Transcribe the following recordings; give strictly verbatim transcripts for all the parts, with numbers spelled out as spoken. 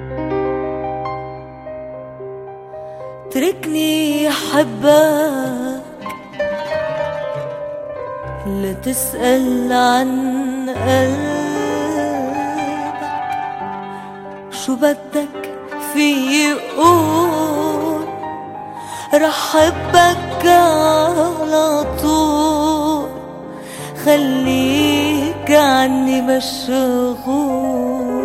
اتركني احبك، لا تسأل عن قلبك، شو بدك في قول، رح حبك على طول، خليك عني مشغول.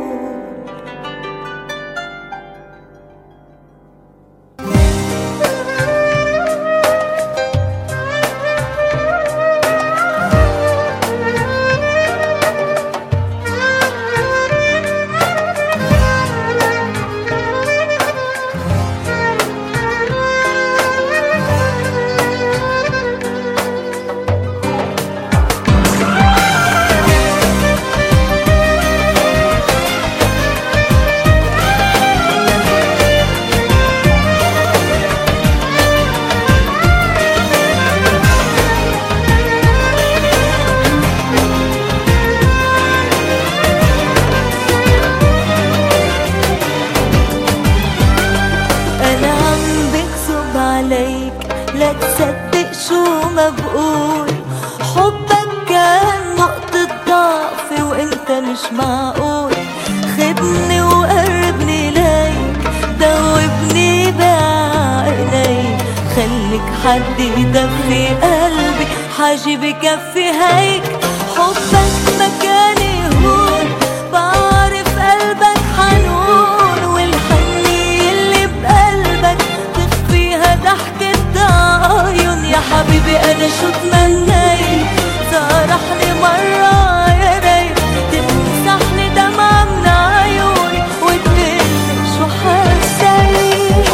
لا تصدق شو ما بقول، حبك كان نقطة ضعفي وانت مش معقول. خدني وقربني ليك، دوبني بعينيك، خليك حد يدفي قلبي، حاجي بكفي هيك. حبك مكاني هون، بعرف قلبك حنون، والحنية اللي بقلبك تخفيها ضحكة عيون. يا حبيبي أنا شو تمنيت، سرحني مرة يا ريت تمسحني دمعة من عيوني، وتقلي شو حسيت.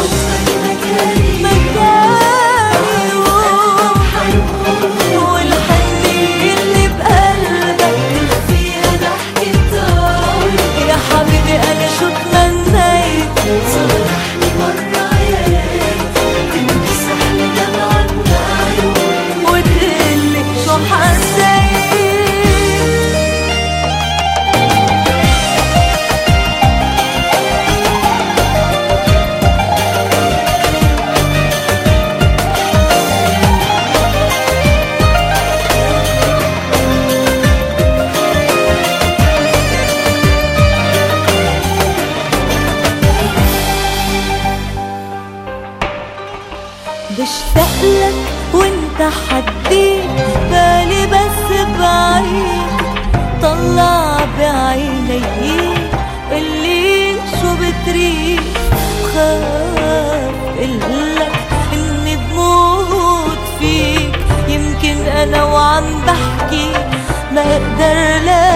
مكاني والحنية اللي بقلبك تخفيها ضحكة عيون. يا حبيبي أنا شو تمنيت، سرحني مرة يا ريت تمسحني دمعة من عيوني، وتقلي شو حسيت. بشتاقلك وانت حديت بالي بس بعيد، طلع بعيني اللي شو بتريد. بخاف قلك اني بموت فيك، يمكن انا وعم بحكي ما اقدر لا